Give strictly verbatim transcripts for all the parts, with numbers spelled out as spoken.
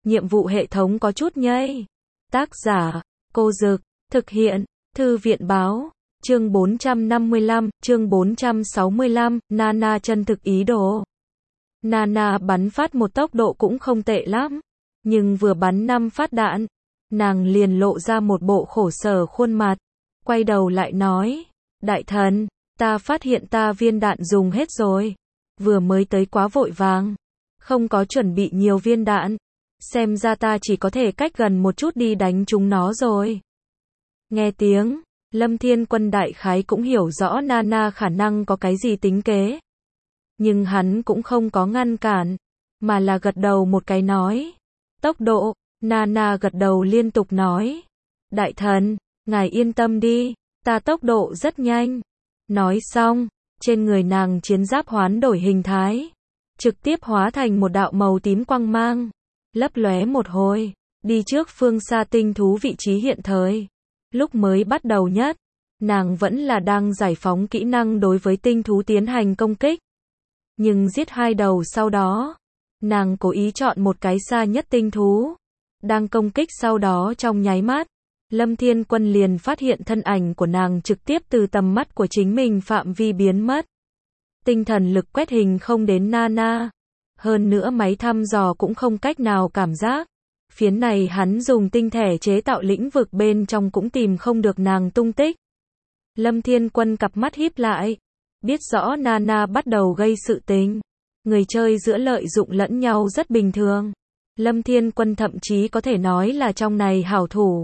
nhiệm vụ hệ thống có chút nhây. Tác giả, Cô Dực, thực hiện, Thư viện báo, chương bốn trăm năm mươi lăm, chương bốn trăm sáu mươi lăm, Nana chân thực ý đồ. Nana bắn phát một tốc độ cũng không tệ lắm, nhưng vừa bắn năm phát đạn, nàng liền lộ ra một bộ khổ sở khuôn mặt, quay đầu lại nói, đại thần, ta phát hiện ta viên đạn dùng hết rồi, vừa mới tới quá vội vàng, không có chuẩn bị nhiều viên đạn, xem ra ta chỉ có thể cách gần một chút đi đánh chúng nó rồi. Nghe tiếng, Lâm Thiên Quân đại khái cũng hiểu rõ Nana khả năng có cái gì tính kế. Nhưng hắn cũng không có ngăn cản, mà là gật đầu một cái nói. Tốc độ, Nana gật đầu liên tục nói. Đại thần, ngài yên tâm đi, ta tốc độ rất nhanh. Nói xong, trên người nàng chiến giáp hoán đổi hình thái, trực tiếp hóa thành một đạo màu tím quang mang, lấp lóe một hồi, đi trước phương xa tinh thú vị trí hiện thời. Lúc mới bắt đầu nhất, nàng vẫn là đang giải phóng kỹ năng đối với tinh thú tiến hành công kích. Nhưng giết hai đầu sau đó, nàng cố ý chọn một cái xa nhất tinh thú, đang công kích sau đó trong nháy mắt, Lâm Thiên Quân liền phát hiện thân ảnh của nàng trực tiếp từ tầm mắt của chính mình phạm vi biến mất. Tinh thần lực quét hình không đến Nana, hơn nữa máy thăm dò cũng không cách nào cảm giác. Phiến này hắn dùng tinh thể chế tạo lĩnh vực bên trong cũng tìm không được nàng tung tích. Lâm Thiên Quân cặp mắt híp lại, biết rõ Nana bắt đầu gây sự tình. Người chơi giữa lợi dụng lẫn nhau rất bình thường. Lâm Thiên Quân thậm chí có thể nói là trong này hảo thủ.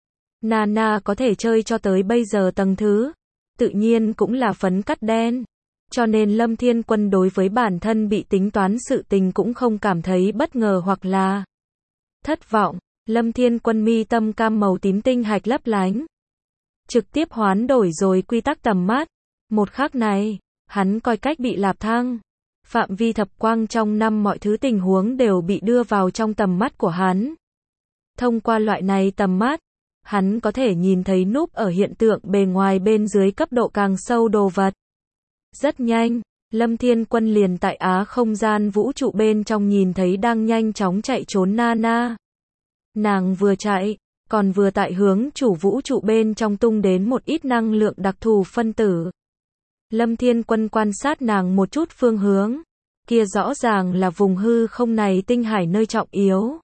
Nana có thể chơi cho tới bây giờ tầng thứ, tự nhiên cũng là phấn cắt đen. Cho nên Lâm Thiên Quân đối với bản thân bị tính toán sự tình cũng không cảm thấy bất ngờ hoặc là thất vọng. Lâm Thiên Quân mi tâm cam màu tím tinh hạch lấp lánh, trực tiếp hoán đổi rồi quy tắc tầm mắt. Một khắc này, hắn coi cách bị lạp thăng. Phạm vi thập quang trong năm mọi thứ tình huống đều bị đưa vào trong tầm mắt của hắn. Thông qua loại này tầm mắt, hắn có thể nhìn thấy núp ở hiện tượng bề ngoài bên dưới cấp độ càng sâu đồ vật. Rất nhanh, Lâm Thiên Quân liền tại Á không gian vũ trụ bên trong nhìn thấy đang nhanh chóng chạy trốn Nana. Nàng vừa chạy, còn vừa tại hướng chủ vũ trụ bên trong tung đến một ít năng lượng đặc thù phân tử. Lâm Thiên Quân quan sát nàng một chút phương hướng, kia rõ ràng là vùng hư không này tinh hải nơi trọng yếu.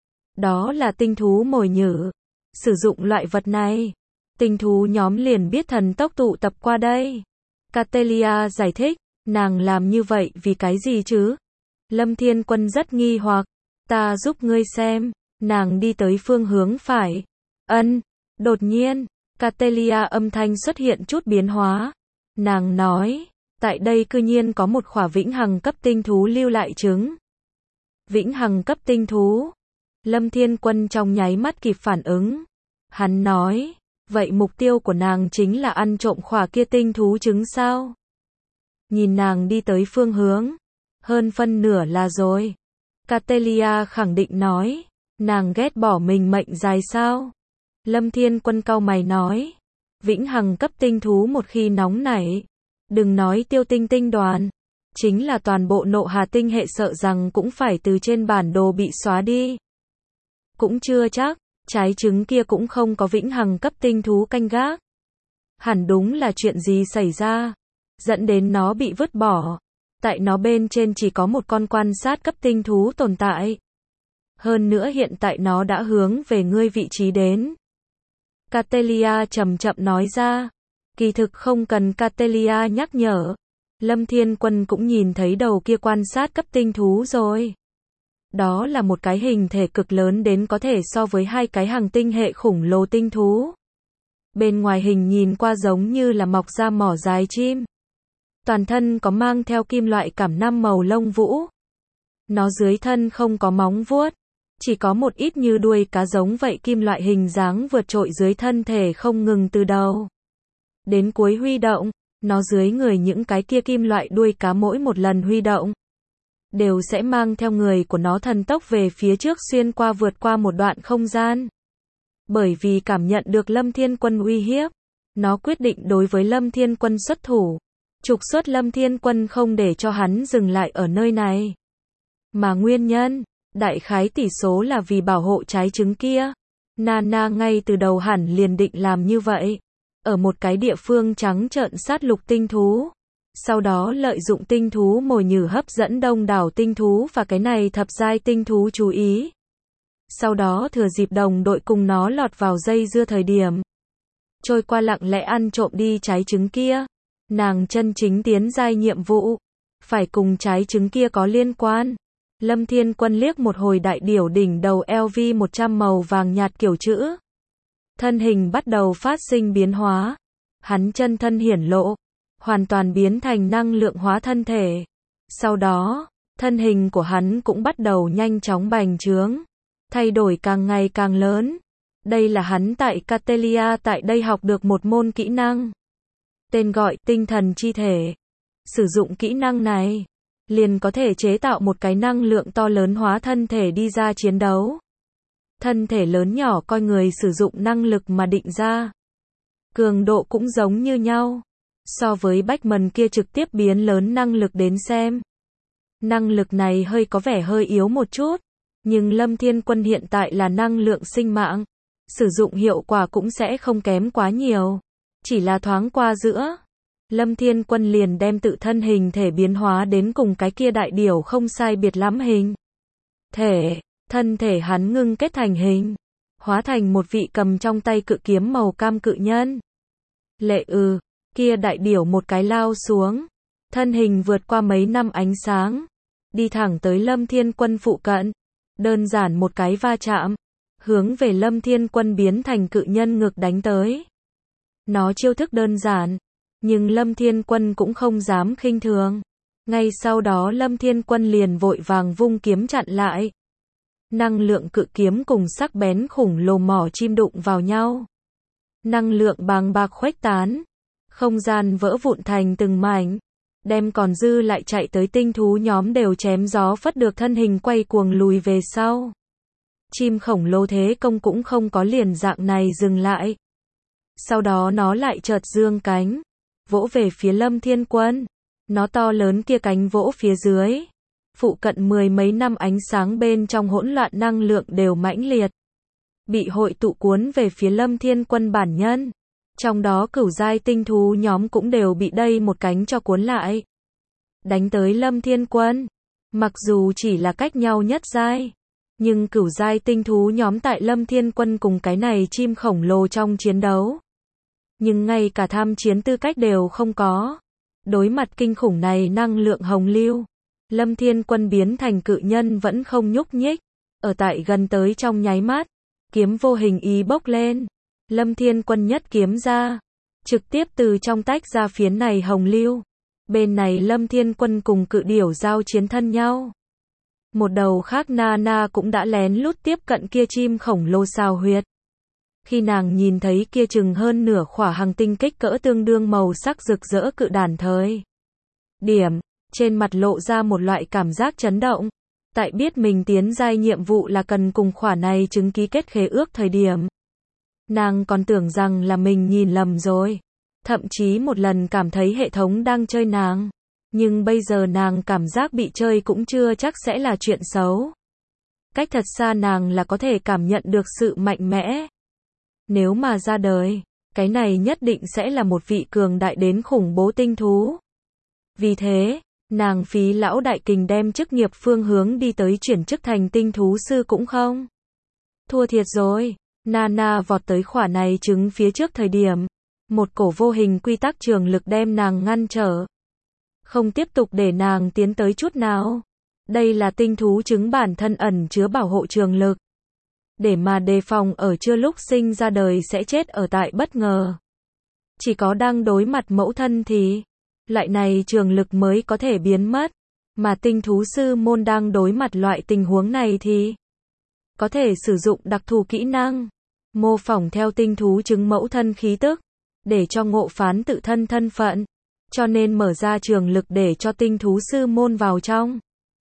Đó là tinh thú mồi nhử. Sử dụng loại vật này, tinh thú nhóm liền biết thần tốc tụ tập qua đây. Catelia giải thích, nàng làm như vậy vì cái gì chứ? Lâm Thiên Quân rất nghi hoặc, ta giúp ngươi xem, nàng đi tới phương hướng phải. Ân, đột nhiên, Catelia âm thanh xuất hiện chút biến hóa. Nàng nói, tại đây cư nhiên có một khỏa vĩnh hằng cấp tinh thú lưu lại trứng. Vĩnh hằng cấp tinh thú. Lâm Thiên Quân trong nháy mắt kịp phản ứng. Hắn nói, vậy mục tiêu của nàng chính là ăn trộm khỏa kia tinh thú trứng sao? Nhìn nàng đi tới phương hướng, hơn phân nửa là rồi. Catelia khẳng định nói, nàng ghét bỏ mình mệnh dài sao? Lâm Thiên Quân cau mày nói, vĩnh hằng cấp tinh thú một khi nóng nảy, đừng nói tiêu tinh tinh đoàn, chính là toàn bộ nộ hà tinh hệ sợ rằng cũng phải từ trên bản đồ bị xóa đi. Cũng chưa chắc, trái trứng kia cũng không có vĩnh hằng cấp tinh thú canh gác. Hẳn đúng là chuyện gì xảy ra, dẫn đến nó bị vứt bỏ. Tại nó bên trên chỉ có một con quan sát cấp tinh thú tồn tại. Hơn nữa hiện tại nó đã hướng về ngươi vị trí đến. Catelia chậm chậm nói ra. Kỳ thực không cần Catelia nhắc nhở. Lâm Thiên Quân cũng nhìn thấy đầu kia quan sát cấp tinh thú rồi. Đó là một cái hình thể cực lớn đến có thể so với hai cái hành tinh hệ khủng lồ tinh thú. Bên ngoài hình nhìn qua giống như là mọc ra mỏ dài chim. Toàn thân có mang theo kim loại cảm năm màu lông vũ. Nó dưới thân không có móng vuốt, chỉ có một ít như đuôi cá giống vậy kim loại hình dáng vượt trội dưới thân thể không ngừng từ đầu đến cuối huy động. Nó dưới người những cái kia kim loại đuôi cá mỗi một lần huy động đều sẽ mang theo người của nó thần tốc về phía trước xuyên qua vượt qua một đoạn không gian. Bởi vì cảm nhận được Lâm Thiên Quân uy hiếp, nó quyết định đối với Lâm Thiên Quân xuất thủ, trục xuất Lâm Thiên Quân không để cho hắn dừng lại ở nơi này. Mà nguyên nhân, Đại khái tỷ số là vì bảo hộ trái trứng kia. Nana ngay từ đầu hẳn liền định làm như vậy. Ở một cái địa phương trắng trợn sát lục tinh thú. Sau đó lợi dụng tinh thú mồi nhử hấp dẫn đông đảo tinh thú và cái này thập giai tinh thú chú ý. Sau đó thừa dịp đồng đội cùng nó lọt vào dây dưa thời điểm. Trôi qua lặng lẽ ăn trộm đi trái trứng kia. Nàng chân chính tiến giai nhiệm vụ. Phải cùng trái trứng kia có liên quan. Lâm Thiên Quân liếc một hồi đại điểu đỉnh đầu L V một trăm màu vàng nhạt kiểu chữ. Thân hình bắt đầu phát sinh biến hóa. Hắn chân thân hiển lộ. Hoàn toàn biến thành năng lượng hóa thân thể. Sau đó, thân hình của hắn cũng bắt đầu nhanh chóng bành trướng. Thay đổi càng ngày càng lớn. Đây là hắn tại Catelia tại đây học được một môn kỹ năng. Tên gọi tinh thần chi thể. Sử dụng kỹ năng này, liền có thể chế tạo một cái năng lượng to lớn hóa thân thể đi ra chiến đấu. Thân thể lớn nhỏ coi người sử dụng năng lực mà định ra. Cường độ cũng giống như nhau. So với Bachman kia trực tiếp biến lớn năng lực đến xem. Năng lực này hơi có vẻ hơi yếu một chút. Nhưng Lâm Thiên Quân hiện tại là năng lượng sinh mạng. Sử dụng hiệu quả cũng sẽ không kém quá nhiều. Chỉ là thoáng qua giữa. Lâm Thiên Quân liền đem tự thân hình thể biến hóa đến cùng cái kia đại điểu không sai biệt lắm hình. Thể, thân thể hắn ngưng kết thành hình. Hóa thành một vị cầm trong tay cự kiếm màu cam cự nhân. Lệ ư, kia đại điểu một cái lao xuống. Thân hình vượt qua mấy năm ánh sáng. Đi thẳng tới Lâm Thiên Quân phụ cận. Đơn giản một cái va chạm. Hướng về Lâm Thiên Quân biến thành cự nhân ngực đánh tới. Nó chiêu thức đơn giản. Nhưng Lâm Thiên Quân cũng không dám khinh thường. Ngay sau đó Lâm Thiên Quân liền vội vàng vung kiếm chặn lại. Năng lượng cự kiếm cùng sắc bén khủng lồ mỏ chim đụng vào nhau. Năng lượng bàng bạc khuếch tán. Không gian vỡ vụn thành từng mảnh. Đem còn dư lại chạy tới tinh thú nhóm đều chém gió phất được thân hình quay cuồng lùi về sau. Chim khổng lồ thế công cũng không có liền dạng này dừng lại. Sau đó nó lại chợt dương cánh. Vỗ về phía Lâm Thiên Quân. Nó to lớn kia cánh vỗ phía dưới. Phụ cận mười mấy năm ánh sáng bên trong hỗn loạn năng lượng đều mãnh liệt. Bị hội tụ cuốn về phía Lâm Thiên Quân bản nhân. Trong đó cửu giai tinh thú nhóm cũng đều bị đây một cánh cho cuốn lại. Đánh tới Lâm Thiên Quân. Mặc dù chỉ là cách nhau nhất giai. Nhưng cửu giai tinh thú nhóm tại Lâm Thiên Quân cùng cái này chim khổng lồ trong chiến đấu. Nhưng ngay cả tham chiến tư cách đều không có. Đối mặt kinh khủng này năng lượng hồng lưu. Lâm Thiên Quân biến thành cự nhân vẫn không nhúc nhích. Ở tại gần tới trong nháy mắt. Kiếm vô hình ý bốc lên. Lâm Thiên Quân nhất kiếm ra. Trực tiếp từ trong tách ra phiến này hồng lưu. Bên này Lâm Thiên Quân cùng cự điểu giao chiến thân nhau. Một đầu khác Nana cũng đã lén lút tiếp cận kia chim khổng lồ sao huyệt. Khi nàng nhìn thấy kia chừng hơn nửa khỏa hành tinh kích cỡ tương đương màu sắc rực rỡ cự đản thời điểm, trên mặt lộ ra một loại cảm giác chấn động. Tại biết mình tiến giai nhiệm vụ là cần cùng khỏa này chứng ký kết khế ước thời điểm. Nàng còn tưởng rằng là mình nhìn lầm rồi. Thậm chí một lần cảm thấy hệ thống đang chơi nàng. Nhưng bây giờ nàng cảm giác bị chơi cũng chưa chắc sẽ là chuyện xấu. Cách thật xa nàng là có thể cảm nhận được sự mạnh mẽ. Nếu mà ra đời, cái này nhất định sẽ là một vị cường đại đến khủng bố tinh thú. Vì thế, nàng phí lão đại kình đem chức nghiệp phương hướng đi tới chuyển chức thành tinh thú sư cũng không. Thua thiệt rồi, Nana vọt tới khỏa này trứng phía trước thời điểm. Một cổ vô hình quy tắc trường lực đem nàng ngăn trở. Không tiếp tục để nàng tiến tới chút nào. Đây là tinh thú trứng bản thân ẩn chứa bảo hộ trường lực. Để mà đề phòng ở chưa lúc sinh ra đời sẽ chết ở tại bất ngờ. Chỉ có đang đối mặt mẫu thân thì, loại này trường lực mới có thể biến mất. Mà tinh thú sư môn đang đối mặt loại tình huống này thì, có thể sử dụng đặc thù kỹ năng. Mô phỏng theo tinh thú trứng mẫu thân khí tức. Để cho ngộ phán tự thân thân phận. Cho nên mở ra trường lực để cho tinh thú sư môn vào trong.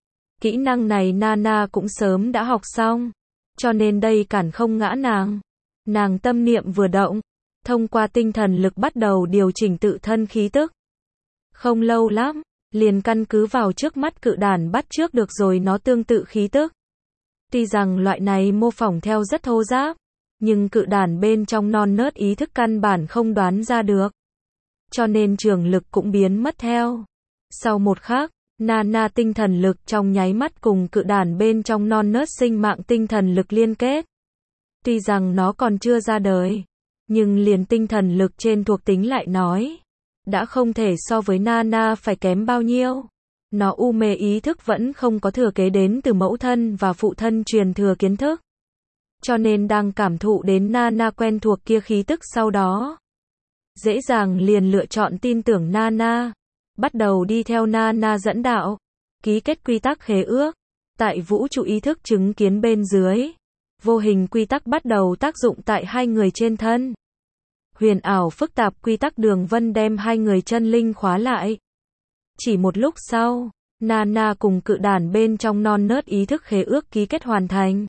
Kỹ năng này Nana cũng sớm đã học xong. Cho nên đây cản không ngã nàng. Nàng tâm niệm vừa động. Thông qua tinh thần lực bắt đầu điều chỉnh tự thân khí tức. Không lâu lắm, liền căn cứ vào trước mắt cự đản bắt trước được rồi nó tương tự khí tức. Tuy rằng loại này mô phỏng theo rất thô ráp, nhưng cự đản bên trong non nớt ý thức căn bản không đoán ra được. Cho nên trường lực cũng biến mất theo. Sau một khắc, Nana tinh thần lực trong nháy mắt cùng cự đản bên trong non nớt sinh mạng tinh thần lực liên kết. Tuy rằng nó còn chưa ra đời, nhưng liền tinh thần lực trên thuộc tính lại nói, đã không thể so với Nana phải kém bao nhiêu. Nó u mê ý thức vẫn không có thừa kế đến từ mẫu thân và phụ thân truyền thừa kiến thức. Cho nên đang cảm thụ đến Nana quen thuộc kia khí tức sau đó. Dễ dàng liền lựa chọn tin tưởng Nana. Bắt đầu đi theo Nana dẫn đạo. Ký kết quy tắc khế ước. Tại vũ trụ ý thức chứng kiến bên dưới. Vô hình quy tắc bắt đầu tác dụng tại hai người trên thân. Huyền ảo phức tạp quy tắc đường vân đem hai người chân linh khóa lại. Chỉ một lúc sau, Nana cùng cự đản bên trong non nớt ý thức khế ước ký kết hoàn thành.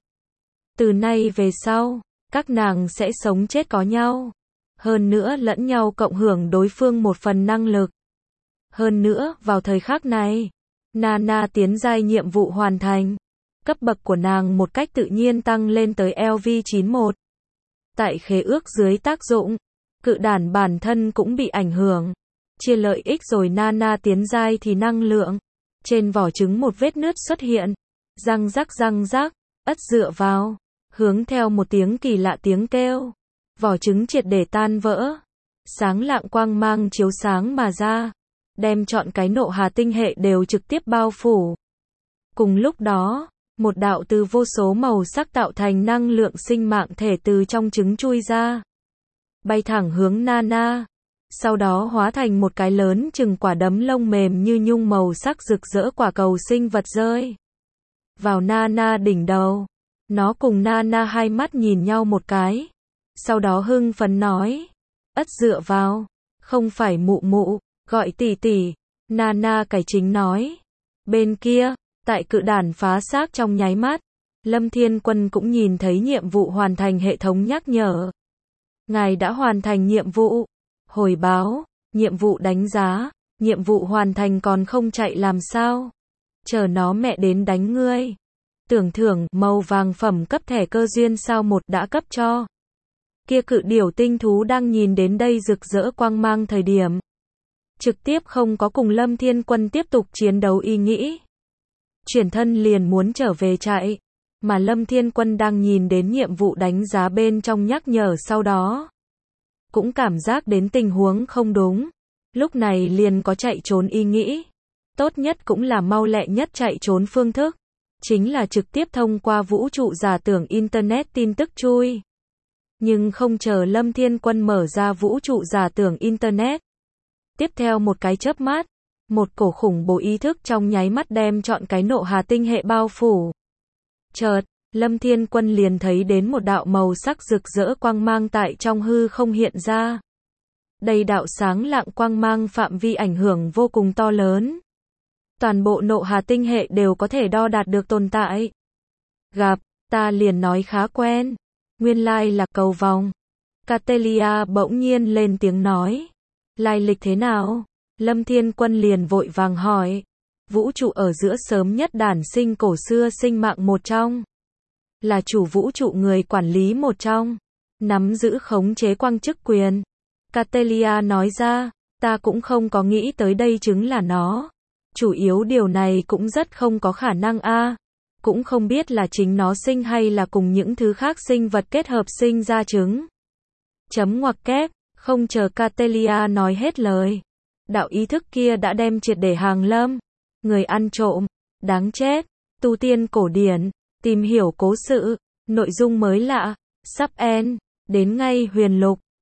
Từ nay về sau, các nàng sẽ sống chết có nhau. Hơn nữa lẫn nhau cộng hưởng đối phương một phần năng lực. Hơn nữa, vào thời khắc này, Nana tiến giai nhiệm vụ hoàn thành. Cấp bậc của nàng một cách tự nhiên tăng lên tới L V chín mươi mốt. Tại khế ước dưới tác dụng, cự đản bản thân cũng bị ảnh hưởng. Chia lợi ích rồi Nana tiến giai thì năng lượng. Trên vỏ trứng một vết nứt xuất hiện. Răng rắc răng rắc, ất dựa vào. Hướng theo một tiếng kỳ lạ tiếng kêu. Vỏ trứng triệt để tan vỡ. Sáng lạng quang mang chiếu sáng mà ra. Đem trọn cái nộ hà tinh hệ đều trực tiếp bao phủ. Cùng lúc đó, một đạo từ vô số màu sắc tạo thành năng lượng sinh mạng thể từ trong trứng chui ra. Bay thẳng hướng Nana. Sau đó hóa thành một cái lớn chừng quả đấm lông mềm như nhung màu sắc rực rỡ quả cầu sinh vật rơi vào Nana đỉnh đầu. Nó cùng Nana hai mắt nhìn nhau một cái. Sau đó hưng phấn nói. Ất dựa vào. Không phải mụ mụ, gọi tỷ tỷ. Nana cải chính nói. Bên kia, tại cự đản phá xác trong nháy mắt, Lâm Thiên Quân cũng nhìn thấy nhiệm vụ hoàn thành hệ thống nhắc nhở. Ngài đã hoàn thành nhiệm vụ. Hồi báo, nhiệm vụ đánh giá, nhiệm vụ hoàn thành còn không chạy làm sao? Chờ nó mẹ đến đánh ngươi. Tưởng thưởng màu vàng phẩm cấp thẻ cơ duyên sao một đã cấp cho. Kia cự điểu tinh thú đang nhìn đến đây rực rỡ quang mang thời điểm. Trực tiếp không có cùng Lâm Thiên Quân tiếp tục chiến đấu ý nghĩ. Chuyển thân liền muốn trở về chạy. Mà Lâm Thiên Quân đang nhìn đến nhiệm vụ đánh giá bên trong nhắc nhở sau đó. Cũng cảm giác đến tình huống không đúng. Lúc này liền có chạy trốn ý nghĩ. Tốt nhất cũng là mau lẹ nhất chạy trốn phương thức. Chính là trực tiếp thông qua vũ trụ giả tưởng Internet tin tức chui. Nhưng không chờ Lâm Thiên Quân mở ra vũ trụ giả tưởng Internet. Tiếp theo một cái chớp mắt, một cổ khủng bố ý thức trong nháy mắt đem trọn cái nộ hà tinh hệ bao phủ. Chợt, Lâm Thiên Quân liền thấy đến một đạo màu sắc rực rỡ quang mang tại trong hư không hiện ra. Đây đạo sáng lạng quang mang phạm vi ảnh hưởng vô cùng to lớn. Toàn bộ nộ hà tinh hệ đều có thể đo đạt được tồn tại. Gặp, ta liền nói khá quen. Nguyên lai là cầu vòng. Catelia bỗng nhiên lên tiếng nói. Lai lịch thế nào? Lâm Thiên Quân liền vội vàng hỏi. Vũ trụ ở giữa sớm nhất đản sinh cổ xưa sinh mạng một trong. Là chủ vũ trụ người quản lý một trong. Nắm giữ khống chế quang chức quyền. Catelia nói ra, ta cũng không có nghĩ tới đây chứng là nó. Chủ yếu điều này cũng rất không có khả năng a. Cũng không biết là chính nó sinh hay là cùng những thứ khác sinh vật kết hợp sinh ra trứng. Chấm ngoặc kép, không chờ Catelia nói hết lời. Đạo ý thức kia đã đem triệt để hàng lâm. Người ăn trộm, đáng chết, tu tiên cổ điển, tìm hiểu cố sự, nội dung mới lạ, sắp end, đến ngay huyền lục.